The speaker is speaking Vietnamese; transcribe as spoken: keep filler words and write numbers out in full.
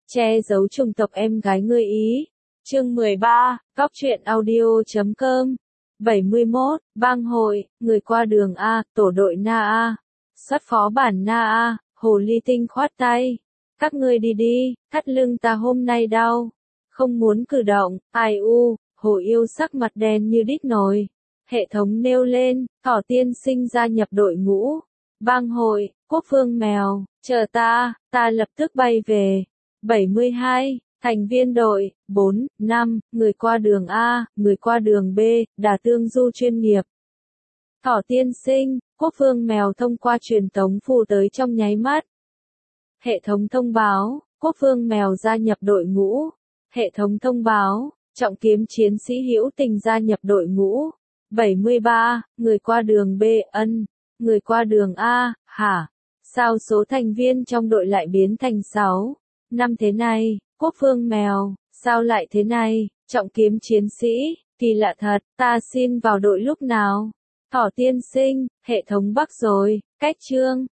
Che giấu chủng tộc em gái ngươi ý. Chương mười ba, Góc truyện audio chấm com. bảy mươi mốt, bang hội, người qua đường A, tổ đội Na A. Xuất phó bản Na A, hồ ly tinh khoát tay. Các ngươi đi đi, thắt lưng ta hôm nay đau. Không muốn cử động, ai u, hồ yêu sắc mặt đen như đít nồi. Hệ thống nêu lên, Thỏ tiên sinh gia nhập đội ngũ. Bang hội, quốc phương mèo, chờ ta, ta lập tức bay về. bảy mươi hai, thành viên đội, bốn, năm, người qua đường A, người qua đường B, đả tương du chuyên nghiệp. Thỏ tiên sinh, quốc phương mèo thông qua truyền tống phù tới trong nháy mắt. Hệ thống thông báo, quốc phương mèo gia nhập đội ngũ. Hệ thống thông báo, trọng kiếm chiến sĩ hữu tình gia nhập đội ngũ. bảy mươi ba, người qua đường B, ân, người qua đường A, hả? Sao số thành viên trong đội lại biến thành sáu, năm thế này? Quốc phương mèo, sao lại thế này? Trọng kiếm chiến sĩ, kỳ lạ thật, ta xin vào đội lúc nào? Thỏ tiên sinh, hệ thống bắc rồi, cách chương,